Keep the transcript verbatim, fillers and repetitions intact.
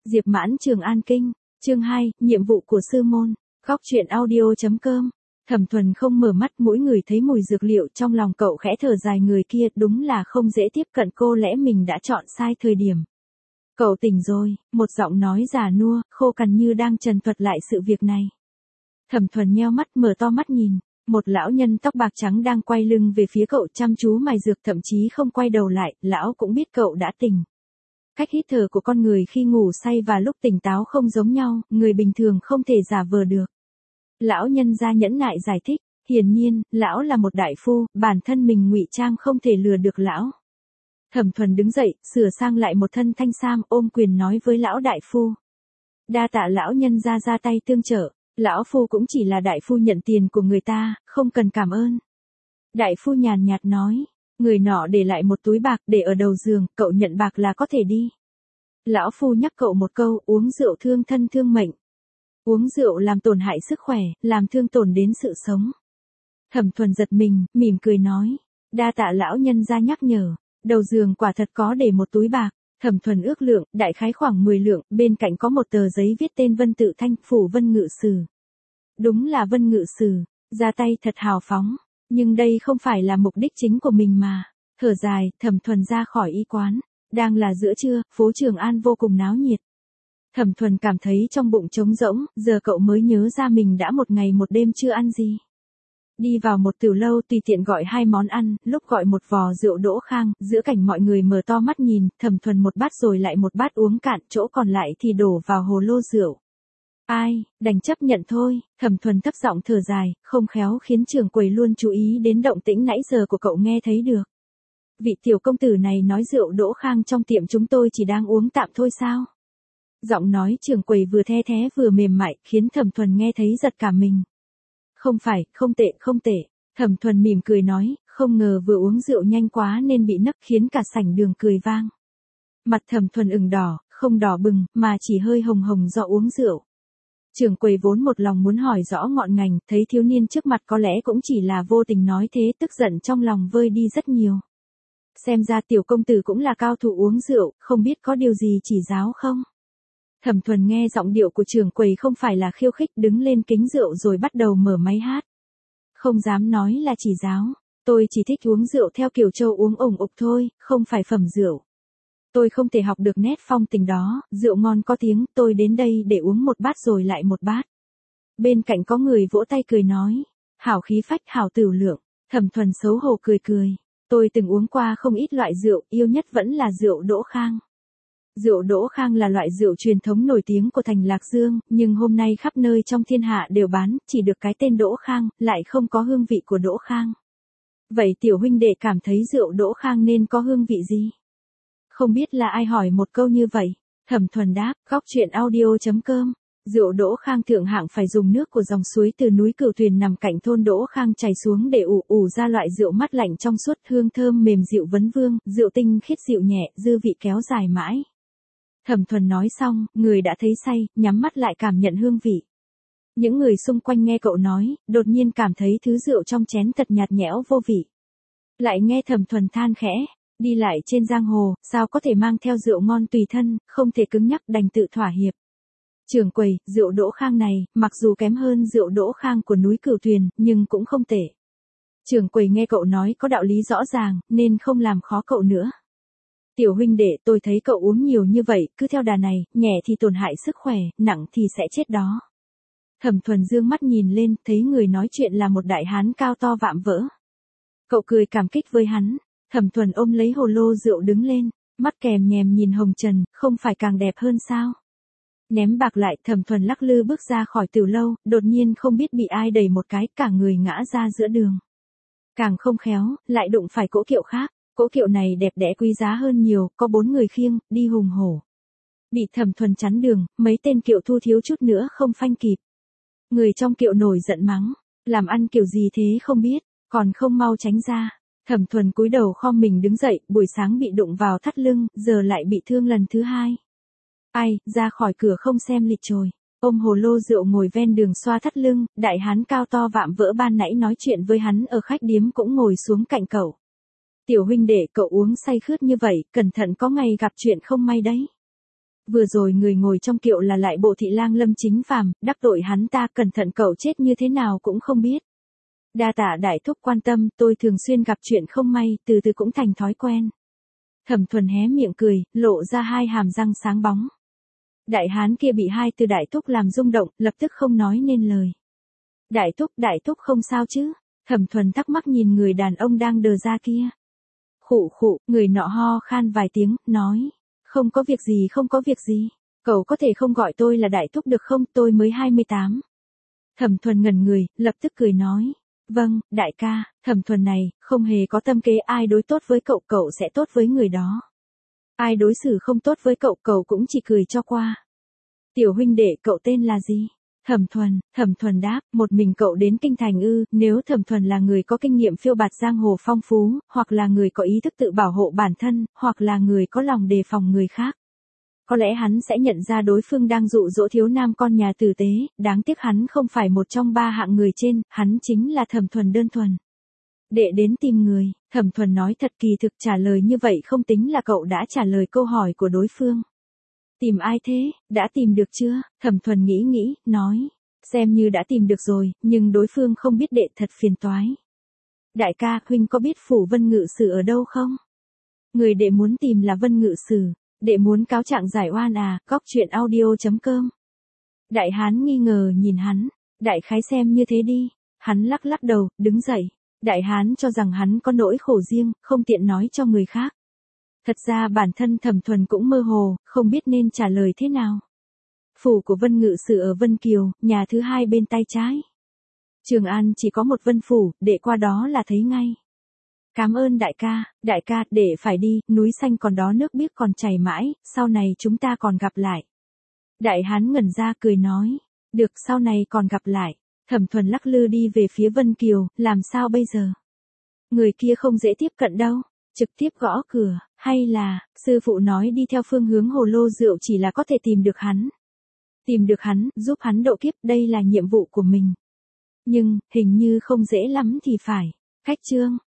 Diệp Mãn Trường An Kinh, chương hai, nhiệm vụ của sư môn, góc truyện audio.com. Thẩm Thuần không mở mắt, mỗi người thấy mùi dược liệu, trong lòng cậu khẽ thở dài, người kia đúng là không dễ tiếp cận, cô lẽ mình đã chọn sai thời điểm. Cậu tỉnh rồi, một giọng nói già nua, khô cằn như đang trần thuật lại sự việc này. Thẩm Thuần nheo mắt, mở to mắt nhìn, một lão nhân tóc bạc trắng đang quay lưng về phía cậu, chăm chú mài dược, thậm chí không quay đầu lại, lão cũng biết cậu đã tỉnh. Cách hít thở của con người khi ngủ say và lúc tỉnh táo không giống nhau, người bình thường không thể giả vờ được. Lão nhân gia nhẫn nại giải thích, hiển nhiên, lão là một đại phu, bản thân mình ngụy trang không thể lừa được lão. Thẩm Thuần đứng dậy, sửa sang lại một thân thanh sam, ôm quyền nói với lão đại phu. Đa tạ lão nhân gia ra tay tương trợ, lão phu cũng chỉ là đại phu nhận tiền của người ta, không cần cảm ơn. Đại phu nhàn nhạt nói. Người nọ để lại một túi bạc để ở đầu giường, cậu nhận bạc là có thể đi. Lão phu nhắc cậu một câu, uống rượu thương thân thương mệnh. Uống rượu làm tổn hại sức khỏe, làm thương tổn đến sự sống. Thẩm Thuần giật mình, mỉm cười nói. Đa tạ lão nhân gia nhắc nhở, đầu giường quả thật có để một túi bạc. Thẩm Thuần ước lượng, đại khái khoảng mười lượng, bên cạnh có một tờ giấy viết tên Vân Tự Thanh, phủ Vân Ngự Sử. Đúng là Vân Ngự Sử, ra tay thật hào phóng. Nhưng đây không phải là mục đích chính của mình mà. Thở dài, Thẩm Thuần ra khỏi y quán. Đang là giữa trưa, phố Trường An vô cùng náo nhiệt. Thẩm Thuần cảm thấy trong bụng trống rỗng, giờ cậu mới nhớ ra mình đã một ngày một đêm chưa ăn gì. Đi vào một tiểu lâu, tùy tiện gọi hai món ăn, lúc gọi một vò rượu Đỗ Khang, giữa cảnh mọi người mở to mắt nhìn, Thẩm Thuần một bát rồi lại một bát uống cạn, chỗ còn lại thì đổ vào hồ lô rượu. Ai, đành chấp nhận thôi, Thẩm Thuần thấp giọng thở dài, không khéo khiến trưởng quầy luôn chú ý đến động tĩnh nãy giờ của cậu nghe thấy được. Vị tiểu công tử này nói rượu Đỗ Khang trong tiệm chúng tôi chỉ đang uống tạm thôi sao? Giọng nói trưởng quầy vừa the thé vừa mềm mại, khiến Thẩm Thuần nghe thấy giật cả mình. Không phải, không tệ, không tệ, Thẩm Thuần mỉm cười nói, không ngờ vừa uống rượu nhanh quá nên bị nấc, khiến cả sảnh đường cười vang. Mặt Thẩm Thuần ửng đỏ, không đỏ bừng, mà chỉ hơi hồng hồng do uống rượu. Trưởng quầy vốn một lòng muốn hỏi rõ ngọn ngành, thấy thiếu niên trước mặt có lẽ cũng chỉ là vô tình nói thế, tức giận trong lòng vơi đi rất nhiều. Xem ra tiểu công tử cũng là cao thủ uống rượu, không biết có điều gì chỉ giáo không? Thẩm Thuần nghe giọng điệu của trưởng quầy không phải là khiêu khích, đứng lên kính rượu rồi bắt đầu mở máy hát. Không dám nói là chỉ giáo, tôi chỉ thích uống rượu theo kiểu châu uống ủng ục thôi, không phải phẩm rượu. Tôi không thể học được nét phong tình đó, rượu ngon có tiếng, tôi đến đây để uống một bát rồi lại một bát. Bên cạnh có người vỗ tay cười nói, hảo khí phách, hảo tửu lượng. Thẩm Thuần xấu hổ cười cười, tôi từng uống qua không ít loại rượu, yêu nhất vẫn là rượu Đỗ Khang. Rượu Đỗ Khang là loại rượu truyền thống nổi tiếng của thành Lạc Dương, nhưng hôm nay khắp nơi trong thiên hạ đều bán, chỉ được cái tên Đỗ Khang, lại không có hương vị của Đỗ Khang. Vậy tiểu huynh đệ cảm thấy rượu Đỗ Khang nên có hương vị gì? Không biết là ai hỏi một câu như vậy. Thẩm Thuần đáp, góc truyện audio.com. Rượu Đỗ Khang thượng hạng phải dùng nước của dòng suối từ núi Cửu Tuyền nằm cạnh thôn Đỗ Khang chảy xuống để ủ ủ ra loại rượu mát lạnh trong suốt, hương thơm mềm dịu vấn vương, rượu tinh khiết dịu nhẹ, dư vị kéo dài mãi. Thẩm Thuần nói xong, người đã thấy say, nhắm mắt lại cảm nhận hương vị. Những người xung quanh nghe cậu nói, đột nhiên cảm thấy thứ rượu trong chén thật nhạt nhẽo vô vị. Lại nghe Thẩm Thuần than khẽ. Đi lại trên giang hồ, sao có thể mang theo rượu ngon tùy thân, không thể cứng nhắc, đành tự thỏa hiệp. Trưởng quầy, rượu Đỗ Khang này, mặc dù kém hơn rượu Đỗ Khang của núi Cửu Tuyền, nhưng cũng không tệ. Trưởng quầy nghe cậu nói có đạo lý rõ ràng, nên không làm khó cậu nữa. Tiểu huynh đệ, tôi thấy cậu uống nhiều như vậy, cứ theo đà này, nhẹ thì tổn hại sức khỏe, nặng thì sẽ chết đó. Thẩm Thuần dương mắt nhìn lên, thấy người nói chuyện là một đại hán cao to vạm vỡ. Cậu cười cảm kích với hắn. Thẩm Thuần ôm lấy hồ lô rượu đứng lên, mắt kèm nhèm nhìn hồng trần, không phải càng đẹp hơn sao? Ném bạc lại, Thẩm Thuần lắc lư bước ra khỏi tiểu lâu, đột nhiên không biết bị ai đẩy một cái, cả người ngã ra giữa đường. Càng không khéo, lại đụng phải cỗ kiệu khác, cỗ kiệu này đẹp đẽ quý giá hơn nhiều, có bốn người khiêng, đi hùng hổ. Bị Thẩm Thuần chắn đường, mấy tên kiệu thu thiếu chút nữa không phanh kịp. Người trong kiệu nổi giận mắng, làm ăn kiểu gì thế không biết, còn không mau tránh ra. Thẩm Thuần cúi đầu khom mình đứng dậy, buổi sáng bị đụng vào thắt lưng, giờ lại bị thương lần thứ hai. Ai, ra khỏi cửa không xem lịch rồi. Ôm hồ lô rượu ngồi ven đường xoa thắt lưng, đại hán cao to vạm vỡ ban nãy nói chuyện với hắn ở khách điếm cũng ngồi xuống cạnh cậu. Tiểu huynh đệ, cậu uống say khướt như vậy, cẩn thận có ngày gặp chuyện không may đấy. Vừa rồi người ngồi trong kiệu là lại bộ thị lang Lâm Chính Phàm, đắc tội hắn ta cẩn thận cậu chết như thế nào cũng không biết. Đa tạ đại thúc quan tâm, tôi thường xuyên gặp chuyện không may, từ từ cũng thành thói quen. Thẩm Thuần hé miệng cười, lộ ra hai hàm răng sáng bóng. Đại hán kia bị hai từ đại thúc làm rung động, lập tức không nói nên lời. Đại thúc, đại thúc không sao chứ? Thẩm Thuần thắc mắc nhìn người đàn ông đang đờ ra kia. Khụ khụ, người nọ ho khan vài tiếng, nói. Không có việc gì không có việc gì. Cậu có thể không gọi tôi là đại thúc được không, tôi mới hai mươi tám. Thẩm Thuần ngẩn người, lập tức cười nói. Vâng, đại ca, Thẩm Thuần này, không hề có tâm kế, ai đối tốt với cậu, cậu sẽ tốt với người đó. Ai đối xử không tốt với cậu, cậu cũng chỉ cười cho qua. Tiểu huynh đệ, cậu tên là gì? Thẩm Thuần. Thẩm Thuần đáp, một mình cậu đến kinh thành ư? Nếu Thẩm Thuần là người có kinh nghiệm phiêu bạt giang hồ phong phú, hoặc là người có ý thức tự bảo hộ bản thân, hoặc là người có lòng đề phòng người khác, có lẽ hắn sẽ nhận ra đối phương đang dụ dỗ thiếu nam con nhà tử tế, đáng tiếc hắn không phải một trong ba hạng người trên, hắn chính là Thẩm Thuần đơn thuần. Đệ đến tìm người, Thẩm Thuần nói thật, kỳ thực trả lời như vậy không tính là cậu đã trả lời câu hỏi của đối phương. Tìm ai thế, đã tìm được chưa? Thẩm Thuần nghĩ nghĩ, nói. Xem như đã tìm được rồi, nhưng đối phương không biết đệ thật phiền toái. Đại ca, huynh có biết phủ Vân Ngự Sử ở đâu không? Người đệ muốn tìm là Vân Ngự Sử. Đệ muốn cáo trạng giải oan à? Góc truyện audio chấm com. Đại hán nghi ngờ nhìn hắn. Đại khái xem như thế đi. Hắn lắc lắc đầu, đứng dậy. Đại hán cho rằng hắn có nỗi khổ riêng, không tiện nói cho người khác. Thật ra bản thân Thẩm Thuần cũng mơ hồ, không biết nên trả lời thế nào. Phủ của Vân Ngự Sử ở Vân Kiều, nhà thứ hai bên tay trái. Trường An chỉ có một Vân Phủ, đệ qua đó là thấy ngay. Cảm ơn đại ca, đại ca, đệ phải đi, núi xanh còn đó nước biếc còn chảy mãi, sau này chúng ta còn gặp lại. Đại hán ngẩn ra cười nói, được, sau này còn gặp lại. Thẩm Thuần lắc lư đi về phía Vân Kiều, làm sao bây giờ? Người kia không dễ tiếp cận đâu, trực tiếp gõ cửa, hay là, sư phụ nói đi theo phương hướng hồ lô rượu chỉ là có thể tìm được hắn. Tìm được hắn, giúp hắn độ kiếp, đây là nhiệm vụ của mình. Nhưng, hình như không dễ lắm thì phải. Cách chương.